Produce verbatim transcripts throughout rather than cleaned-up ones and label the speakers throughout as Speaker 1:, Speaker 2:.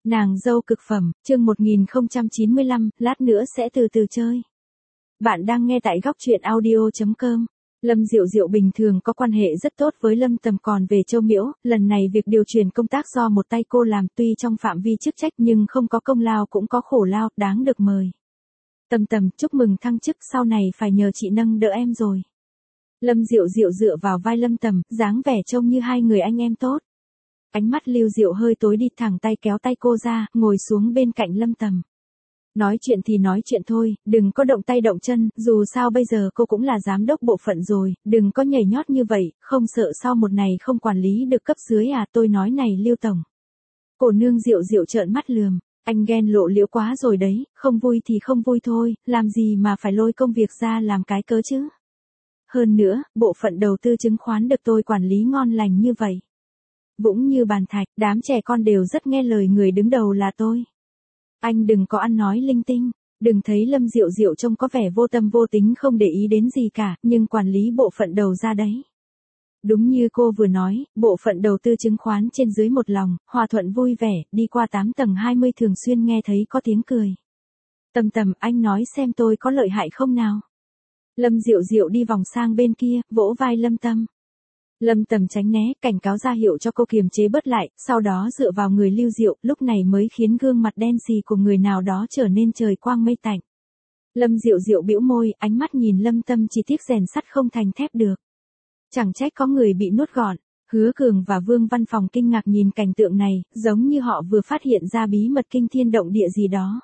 Speaker 1: Nàng dâu cực phẩm, chương một nghìn không trăm chín mươi lăm, lát nữa sẽ từ từ chơi. Bạn đang nghe tại góc truyện audio chấm com. Lâm Diệu Diệu bình thường có quan hệ rất tốt với Lâm Tầm, còn về Châu Miễu, lần này việc điều chuyển công tác do một tay cô làm, tuy trong phạm vi chức trách nhưng không có công lao cũng có khổ lao, đáng được mời. Tầm Tầm, chúc mừng thăng chức, sau này phải nhờ chị nâng đỡ em rồi. Lâm Diệu Diệu dựa vào vai Lâm Tầm, dáng vẻ trông như hai người anh em tốt. Ánh mắt Lưu Diệu hơi tối đi, thẳng tay kéo tay cô ra, ngồi xuống bên cạnh Lâm Tầm. Nói chuyện thì nói chuyện thôi, đừng có động tay động chân, dù sao bây giờ cô cũng là giám đốc bộ phận rồi, đừng có nhảy nhót như vậy, không sợ sau một này không quản lý được cấp dưới à, tôi nói này Lưu Tổng. Cô nương Diệu Diệu trợn mắt lườm, anh ghen lộ liễu quá rồi đấy, không vui thì không vui thôi, làm gì mà phải lôi công việc ra làm cái cớ chứ. Hơn nữa, bộ phận đầu tư chứng khoán được tôi quản lý ngon lành như vậy. Vững như bàn thạch, đám trẻ con đều rất nghe lời người đứng đầu là tôi. Anh đừng có ăn nói linh tinh, đừng thấy Lâm Diệu Diệu trông có vẻ vô tâm vô tính không để ý đến gì cả, nhưng quản lý bộ phận đầu ra đấy. Đúng như cô vừa nói, bộ phận đầu tư chứng khoán trên dưới một lòng, hòa thuận vui vẻ, đi qua tám tầng hai mươi thường xuyên nghe thấy có tiếng cười. Tầm Tầm, anh nói xem tôi có lợi hại không nào? Lâm Diệu Diệu đi vòng sang bên kia, vỗ vai Lâm Tâm. Lâm Tầm tránh né, cảnh cáo ra hiệu cho cô kiềm chế bớt lại, sau đó dựa vào người Lưu Diệu, lúc này mới khiến gương mặt đen xì của người nào đó trở nên trời quang mây tạnh. Lâm Diệu Diệu bĩu môi, ánh mắt nhìn Lâm Tâm chỉ tiếc rèn sắt không thành thép được. Chẳng trách có người bị nuốt gọn. Hứa Cường và Vương Văn Phòng kinh ngạc nhìn cảnh tượng này, giống như họ vừa phát hiện ra bí mật kinh thiên động địa gì đó.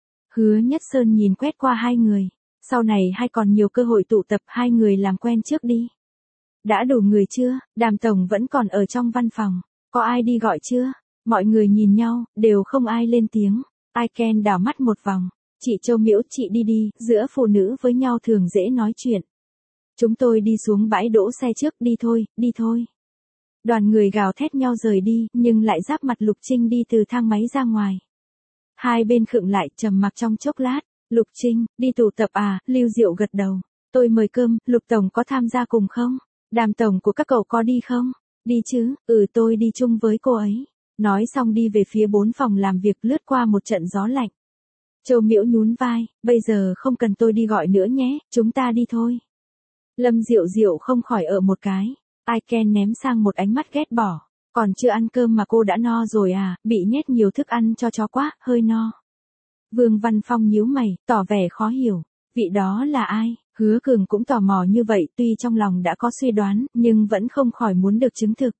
Speaker 1: Hứa Nhất Sơn nhìn quét qua hai người, sau này hay còn nhiều cơ hội tụ tập, hai người làm quen trước đi. Đã đủ người chưa? Đàm Tổng vẫn còn ở trong văn phòng. Có ai đi gọi chưa? Mọi người nhìn nhau, đều không ai lên tiếng. Ai Ken đảo mắt một vòng. Chị Châu Miễu, chị đi đi, giữa phụ nữ với nhau thường dễ nói chuyện. Chúng tôi đi xuống bãi đỗ xe trước, đi thôi, đi thôi. Đoàn người gào thét nhau rời đi, nhưng lại giáp mặt Lục Trinh đi từ thang máy ra ngoài. Hai bên khựng lại, trầm mặc trong chốc lát. Lục Trinh, đi tụ tập à? Lưu Diệu gật đầu. Tôi mời cơm, Lục Tổng có tham gia cùng không? Đàm Tổng của các cậu có đi không? Đi chứ, ừ tôi đi chung với cô ấy. Nói xong đi về phía bốn phòng làm việc, lướt qua một trận gió lạnh. Châu Miễu nhún vai, bây giờ không cần tôi đi gọi nữa nhé, chúng ta đi thôi. Lâm Diệu Diệu không khỏi ở một cái. Ai Ken ném sang một ánh mắt ghét bỏ. Còn chưa ăn cơm mà cô đã no rồi à, bị nhét nhiều thức ăn cho chó quá, hơi no. Vương Văn Phong nhíu mày, tỏ vẻ khó hiểu. Vị đó là ai? Hứa Cường cũng tò mò như vậy, tuy trong lòng đã có suy đoán, nhưng vẫn không khỏi muốn được chứng thực.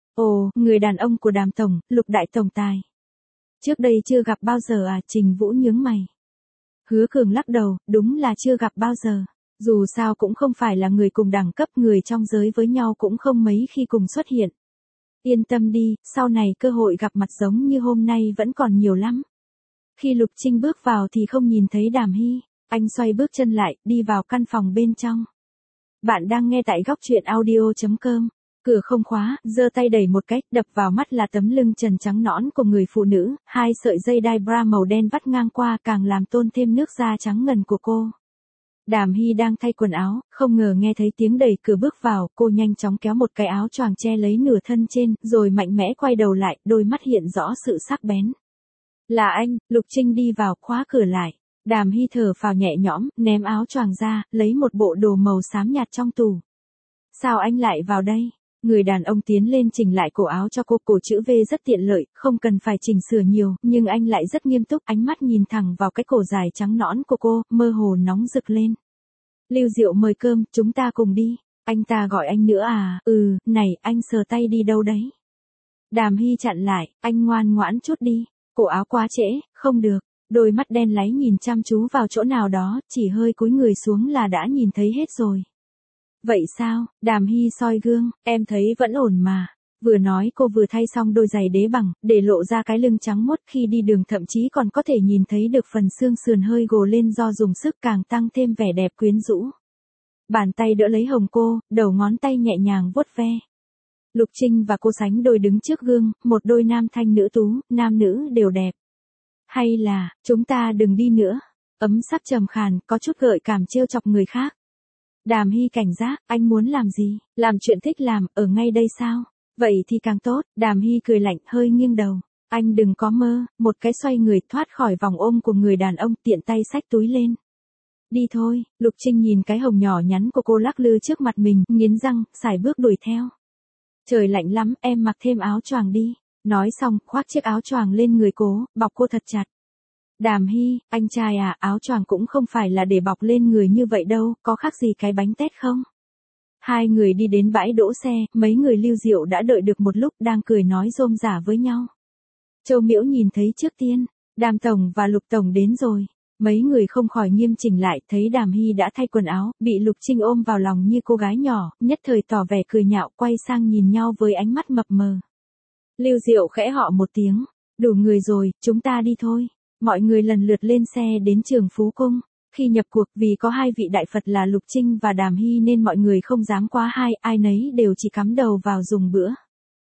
Speaker 1: Ồ, người đàn ông của Đàm Tổng, Lục Đại Tổng Tài. Trước đây chưa gặp bao giờ à? Trình Vũ nhướng mày. Hứa Cường lắc đầu, đúng là chưa gặp bao giờ. Dù sao cũng không phải là người cùng đẳng cấp, người trong giới với nhau cũng không mấy khi cùng xuất hiện. Yên tâm đi, sau này cơ hội gặp mặt giống như hôm nay vẫn còn nhiều lắm. Khi Lục Trinh bước vào thì không nhìn thấy Đàm Hy. Anh xoay bước chân lại, đi vào căn phòng bên trong. Bạn đang nghe tại góc truyện audio chấm com. Cửa không khóa, giơ tay đẩy một cái, đập vào mắt là tấm lưng trần trắng nõn của người phụ nữ, hai sợi dây đai bra màu đen vắt ngang qua càng làm tôn thêm nước da trắng ngần của cô. Đàm Hy đang thay quần áo, không ngờ nghe thấy tiếng đẩy cửa bước vào, cô nhanh chóng kéo một cái áo choàng che lấy nửa thân trên, rồi mạnh mẽ quay đầu lại, đôi mắt hiện rõ sự sắc bén. Là anh, Lục Trinh đi vào, khóa cửa lại. Đàm Hy thở phào nhẹ nhõm, ném áo choàng ra, lấy một bộ đồ màu xám nhạt trong tủ. Sao anh lại vào đây? Người đàn ông tiến lên chỉnh lại cổ áo cho cô, cổ chữ V rất tiện lợi, không cần phải chỉnh sửa nhiều, nhưng anh lại rất nghiêm túc, ánh mắt nhìn thẳng vào cái cổ dài trắng nõn của cô, mơ hồ nóng rực lên. Lưu Diệu mời cơm, chúng ta cùng đi. Anh ta gọi anh nữa à? Ừ, này, anh sờ tay đi đâu đấy? Đàm Hy chặn lại, anh ngoan ngoãn chút đi, cổ áo quá trễ, không được. Đôi mắt đen láy nhìn chăm chú vào chỗ nào đó, chỉ hơi cúi người xuống là đã nhìn thấy hết rồi. Vậy sao? Đàm Hy soi gương, em thấy vẫn ổn mà. Vừa nói cô vừa thay xong đôi giày đế bằng, để lộ ra cái lưng trắng muốt, khi đi đường thậm chí còn có thể nhìn thấy được phần xương sườn hơi gồ lên do dùng sức, càng tăng thêm vẻ đẹp quyến rũ. Bàn tay đỡ lấy hồng cô, đầu ngón tay nhẹ nhàng vuốt ve. Lục Trinh và cô sánh đôi đứng trước gương, một đôi nam thanh nữ tú, nam nữ đều đẹp. Hay là, chúng ta đừng đi nữa. Ấm sắp trầm khàn, có chút gợi cảm trêu chọc người khác. Đàm Hy cảnh giác, anh muốn làm gì? Làm chuyện thích làm, ở ngay đây sao? Vậy thì càng tốt. Đàm Hy cười lạnh, hơi nghiêng đầu. Anh đừng có mơ, một cái xoay người thoát khỏi vòng ôm của người đàn ông, tiện tay xách túi lên. Đi thôi, Lục Trinh nhìn cái hồng nhỏ nhắn của cô lắc lư trước mặt mình, nghiến răng, sải bước đuổi theo. Trời lạnh lắm, em mặc thêm áo choàng đi. Nói xong, khoác chiếc áo choàng lên người cô, bọc cô thật chặt. Đàm Hy, anh trai à, áo choàng cũng không phải là để bọc lên người như vậy đâu, có khác gì cái bánh tét không? Hai người đi đến bãi đỗ xe, mấy người Lưu Diệu đã đợi được một lúc đang cười nói rôm rả với nhau. Châu Miễu nhìn thấy trước tiên, Đàm Tổng và Lục Tổng đến rồi. Mấy người không khỏi nghiêm chỉnh lại, thấy Đàm Hy đã thay quần áo, bị Lục Trinh ôm vào lòng như cô gái nhỏ, nhất thời tỏ vẻ cười nhạo, quay sang nhìn nhau với ánh mắt mập mờ. Lưu Diệu khẽ họ một tiếng, đủ người rồi, chúng ta đi thôi. Mọi người lần lượt lên xe đến Trường Phú Cung. Khi nhập cuộc, vì có hai vị đại Phật là Lục Trinh và Đàm Hy nên mọi người không dám quá hai, ai nấy đều chỉ cắm đầu vào dùng bữa.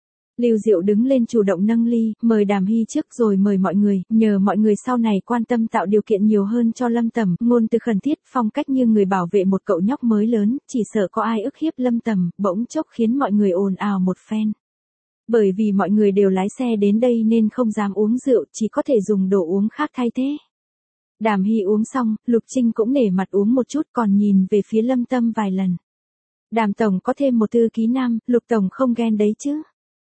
Speaker 1: Lưu Diệu đứng lên chủ động nâng ly, mời Đàm Hy trước rồi mời mọi người, nhờ mọi người sau này quan tâm tạo điều kiện nhiều hơn cho Lâm Tầm, ngôn từ khẩn thiết, phong cách như người bảo vệ một cậu nhóc mới lớn, chỉ sợ có ai ức hiếp Lâm Tầm, bỗng chốc khiến mọi người ồn ào một phen. Bởi vì mọi người đều lái xe đến đây nên không dám uống rượu, chỉ có thể dùng đồ uống khác thay thế. Đàm Hy uống xong, Lục Trinh cũng nể mặt uống một chút còn nhìn về phía Lâm Tâm vài lần. Đàm Tổng có thêm một thư ký nam, Lục Tổng không ghen đấy chứ.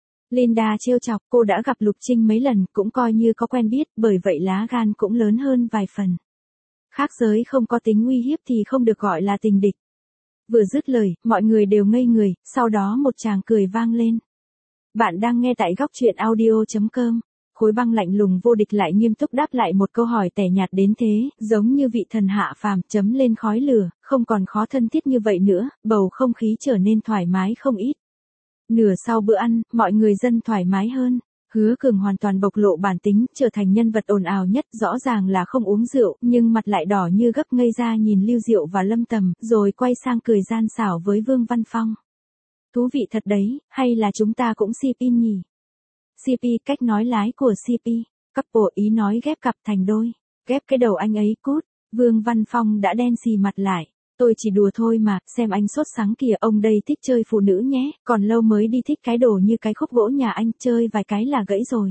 Speaker 1: Linda trêu chọc, cô đã gặp Lục Trinh mấy lần, cũng coi như có quen biết, bởi vậy lá gan cũng lớn hơn vài phần. Khác giới không có tính uy hiếp thì không được gọi là tình địch. Vừa dứt lời, mọi người đều ngây người, sau đó một tràng cười vang lên. Bạn đang nghe tại góc truyện audio chấm com. Khối Băng lạnh lùng vô địch lại nghiêm túc đáp lại một câu hỏi tẻ nhạt đến thế, giống như vị thần hạ phàm, chấm lên khói lửa, không còn khó thân thiết như vậy nữa, bầu không khí trở nên thoải mái không ít. Nửa sau bữa ăn, mọi người dân thoải mái hơn. Hứa Cường hoàn toàn bộc lộ bản tính, trở thành nhân vật ồn ào nhất, rõ ràng là không uống rượu, nhưng mặt lại đỏ như gấp ngây ra nhìn Lưu Diệu và Lâm Tầm, rồi quay sang cười gian xảo với Vương Văn Phong. Thú vị thật đấy, hay là chúng ta cũng xê pê nhỉ? xê pê, cách nói lái của xê pê, couple ý nói ghép cặp thành đôi, ghép cái đầu anh ấy cút, Vương Văn Phong đã đen xì mặt lại. Tôi chỉ đùa thôi mà, xem anh sốt sắng kìa, ông đây thích chơi phụ nữ nhé, còn lâu mới đi thích cái đồ như cái khúc gỗ nhà anh, chơi vài cái là gãy rồi.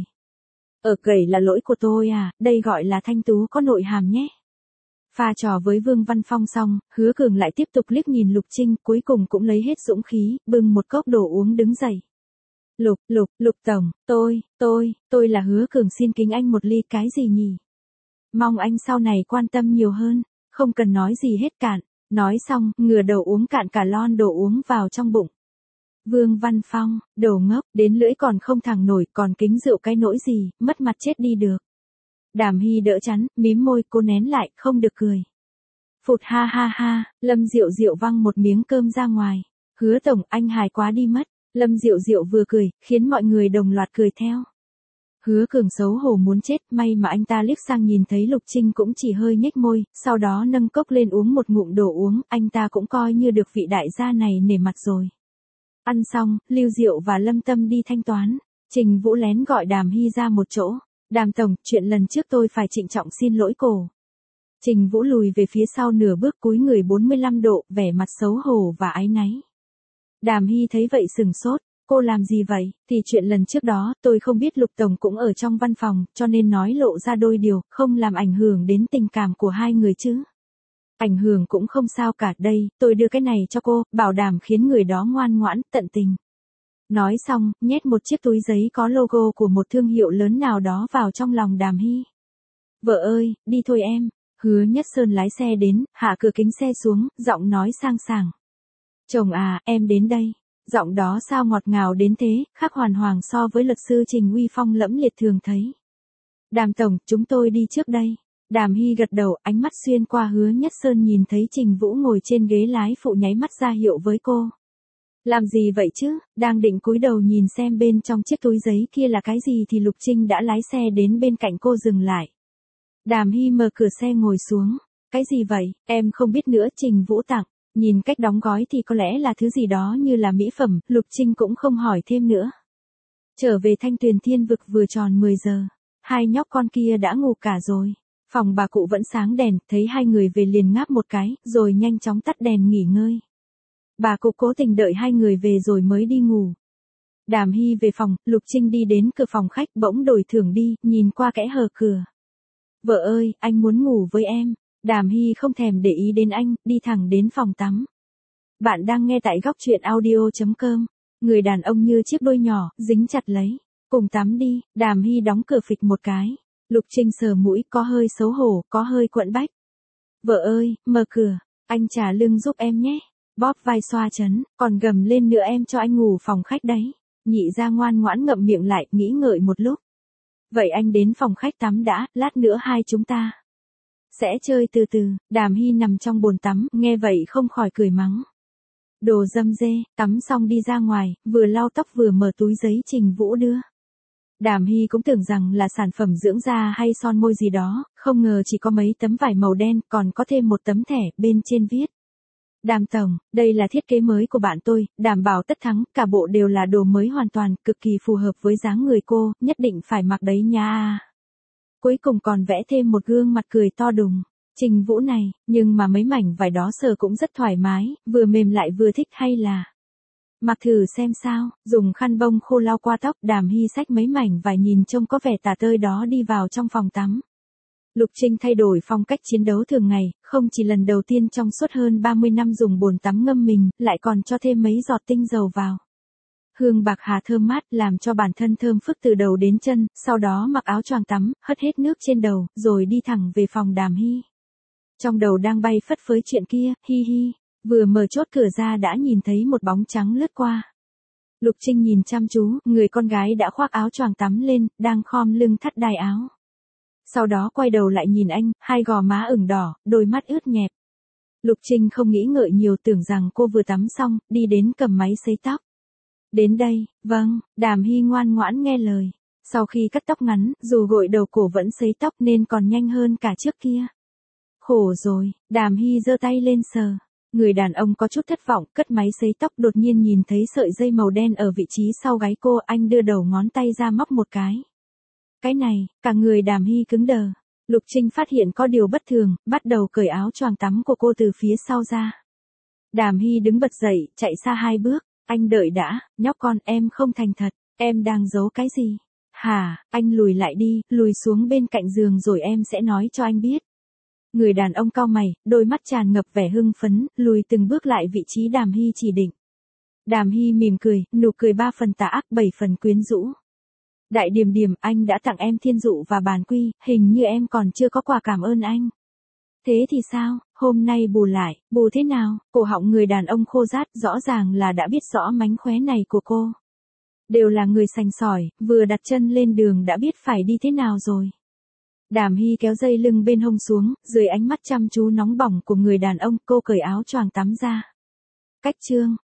Speaker 1: Ở gãy là lỗi của tôi à, đây gọi là thanh tú có nội hàm nhé. Pha trò với Vương Văn Phong xong, Hứa Cường lại tiếp tục liếc nhìn Lục Trinh, cuối cùng cũng lấy hết dũng khí, bưng một cốc đồ uống đứng dậy. Lục, Lục, Lục Tổng, tôi, tôi, tôi là Hứa Cường xin kính anh một ly, cái gì nhỉ? Mong anh sau này quan tâm nhiều hơn, không cần nói gì hết cạn. Nói xong, ngửa đầu uống cạn cả lon đồ uống vào trong bụng. Vương Văn Phong, đồ ngốc, đến lưỡi còn không thẳng nổi, còn kính rượu cái nỗi gì, mất mặt chết đi được. Đàm Hy đỡ chắn, mím môi, cô nén lại, không được cười. Phụt ha ha ha, Lâm Diệu Diệu văng một miếng cơm ra ngoài. Hứa Tổng, anh hài quá đi mất. Lâm Diệu Diệu vừa cười, khiến mọi người đồng loạt cười theo. Hứa Cường xấu hổ muốn chết, may mà anh ta liếc sang nhìn thấy Lục Trinh cũng chỉ hơi nhếch môi, sau đó nâng cốc lên uống một ngụm đồ uống, anh ta cũng coi như được vị đại gia này nể mặt rồi. Ăn xong, Lưu Diệu và Lâm Tâm đi thanh toán, Trình Vũ lén gọi Đàm Hy ra một chỗ. Đàm Tổng, chuyện lần trước tôi phải trịnh trọng xin lỗi cô. Trình Vũ lùi về phía sau nửa bước cúi người bốn mươi lăm độ, vẻ mặt xấu hổ và áy náy. Đàm Hy thấy vậy sừng sốt. Cô làm gì vậy? Thì chuyện lần trước đó, tôi không biết Lục Tổng cũng ở trong văn phòng, cho nên nói lộ ra đôi điều, không làm ảnh hưởng đến tình cảm của hai người chứ. Ảnh hưởng cũng không sao cả, đây, tôi đưa cái này cho cô, bảo đảm khiến người đó ngoan ngoãn, tận tình. Nói xong, nhét một chiếc túi giấy có logo của một thương hiệu lớn nào đó vào trong lòng Đàm Hy. Vợ ơi, đi thôi em. Hứa Nhất Sơn lái xe đến, hạ cửa kính xe xuống, giọng nói sang sảng. Chồng à, em đến đây. Giọng đó sao ngọt ngào đến thế, khác hoàn hoàn so với luật sư Trình uy phong lẫm liệt thường thấy. Đàm Tổng, chúng tôi đi trước đây. Đàm Hy gật đầu, ánh mắt xuyên qua Hứa Nhất Sơn nhìn thấy Trình Vũ ngồi trên ghế lái phụ nháy mắt ra hiệu với cô. Làm gì vậy chứ, đang định cúi đầu nhìn xem bên trong chiếc túi giấy kia là cái gì thì Lục Trinh đã lái xe đến bên cạnh cô dừng lại. Đàm Hy mở cửa xe ngồi xuống. Cái gì vậy, em không biết nữa, Trình Vũ tặng. Nhìn cách đóng gói thì có lẽ là thứ gì đó như là mỹ phẩm, Lục Trinh cũng không hỏi thêm nữa. Trở về Thanh Tuyền Thiên Vực vừa tròn mười giờ, hai nhóc con kia đã ngủ cả rồi. Phòng bà cụ vẫn sáng đèn, thấy hai người về liền ngáp một cái, rồi nhanh chóng tắt đèn nghỉ ngơi. Bà cụ cố tình đợi hai người về rồi mới đi ngủ. Đàm Hy về phòng, Lục Trinh đi đến cửa phòng khách bỗng đổi thưởng đi, nhìn qua kẽ hở cửa. Vợ ơi, anh muốn ngủ với em. Đàm Hy không thèm để ý đến anh, đi thẳng đến phòng tắm. Bạn đang nghe tại góc truyện audio chấm com. Người đàn ông như chiếc đuôi nhỏ, dính chặt lấy. Cùng tắm đi, Đàm Hy đóng cửa phịch một cái. Lục Trinh sờ mũi, có hơi xấu hổ, có hơi quẫn bách. Vợ ơi, mở cửa, anh trả lưng giúp em nhé. Bóp vai xoa chấn, còn gầm lên nữa em cho anh ngủ phòng khách đấy. Nhị ra ngoan ngoãn ngậm miệng lại, nghĩ ngợi một lúc. Vậy anh đến phòng khách tắm đã, lát nữa hai chúng ta sẽ chơi từ từ. Đàm Hy nằm trong bồn tắm, nghe vậy không khỏi cười mắng. Đồ dâm dê, tắm xong đi ra ngoài, vừa lau tóc vừa mở túi giấy Trình Vũ đưa. Đàm Hy cũng tưởng rằng là sản phẩm dưỡng da hay son môi gì đó, không ngờ chỉ có mấy tấm vải màu đen, còn có thêm một tấm thẻ, bên trên viết. Đàm tổng, đây là thiết kế mới của bạn tôi, đảm bảo tất thắng, cả bộ đều là đồ mới hoàn toàn, cực kỳ phù hợp với dáng người cô, nhất định phải mặc đấy nha. Cuối cùng còn vẽ thêm một gương mặt cười to đùng. Trình Vũ này, nhưng mà mấy mảnh vải đó sờ cũng rất thoải mái, vừa mềm lại vừa thích hay là. Mặc thử xem sao, dùng khăn bông khô lau qua tóc. Đàm Hy xách mấy mảnh vải nhìn trông có vẻ tả tơi đó đi vào trong phòng tắm. Lục Trinh thay đổi phong cách chiến đấu thường ngày, không chỉ lần đầu tiên trong suốt hơn ba mươi năm dùng bồn tắm ngâm mình, lại còn cho thêm mấy giọt tinh dầu vào. Hương bạc hà thơm mát làm cho bản thân thơm phức từ đầu đến chân, sau đó mặc áo choàng tắm, hất hết nước trên đầu, rồi đi thẳng về phòng Đàm Hy. Trong đầu đang bay phất phới chuyện kia, hi hi, vừa mở chốt cửa ra đã nhìn thấy một bóng trắng lướt qua. Lục Trinh nhìn chăm chú, người con gái đã khoác áo choàng tắm lên, đang khom lưng thắt đai áo. Sau đó quay đầu lại nhìn anh, hai gò má ửng đỏ, đôi mắt ướt nhẹp. Lục Trinh không nghĩ ngợi nhiều, tưởng rằng cô vừa tắm xong, đi đến cầm máy sấy tóc. Đến đây, vâng, Đàm Hy ngoan ngoãn nghe lời. Sau khi cắt tóc ngắn, dù gội đầu cổ vẫn sấy tóc nên còn nhanh hơn cả trước kia. Khổ rồi, Đàm Hy giơ tay lên sờ. Người đàn ông có chút thất vọng, cất máy sấy tóc, đột nhiên nhìn thấy sợi dây màu đen ở vị trí sau gáy cô, anh đưa đầu ngón tay ra móc một cái. Cái này, cả người Đàm Hy cứng đờ. Lục Trinh phát hiện có điều bất thường, bắt đầu cởi áo choàng tắm của cô từ phía sau ra. Đàm Hy đứng bật dậy, chạy xa hai bước. Anh đợi đã, nhóc con, em không thành thật, em đang giấu cái gì? Hả, anh lùi lại đi, lùi xuống bên cạnh giường rồi em sẽ nói cho anh biết. Người đàn ông cau mày, đôi mắt tràn ngập vẻ hưng phấn, lùi từng bước lại vị trí Đàm Hy chỉ định. Đàm Hy mỉm cười, nụ cười ba phần tà ác bảy phần quyến rũ. Đại Điềm Điềm, anh đã tặng em thiên dụ và bàn quy, hình như em còn chưa có quà cảm ơn anh. Thế thì sao, hôm nay bù lại, bù thế nào? Cổ họng người đàn ông khô rát, rõ ràng là đã biết rõ mánh khóe này của cô. Đều là người sành sỏi, vừa đặt chân lên đường đã biết phải đi thế nào rồi. Đàm Hy kéo dây lưng bên hông xuống, dưới ánh mắt chăm chú nóng bỏng của người đàn ông, cô cởi áo choàng tắm ra. Cách chương,